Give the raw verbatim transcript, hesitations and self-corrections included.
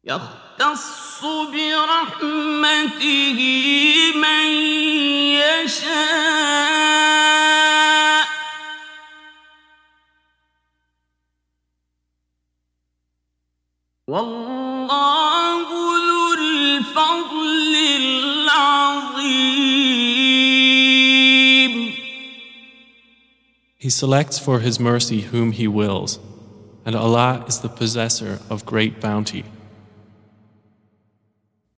يختص برحمته من يشاء والله ذو الفضل العظيم. He selects for His mercy whom He wills, and Allah is the possessor of great bounty.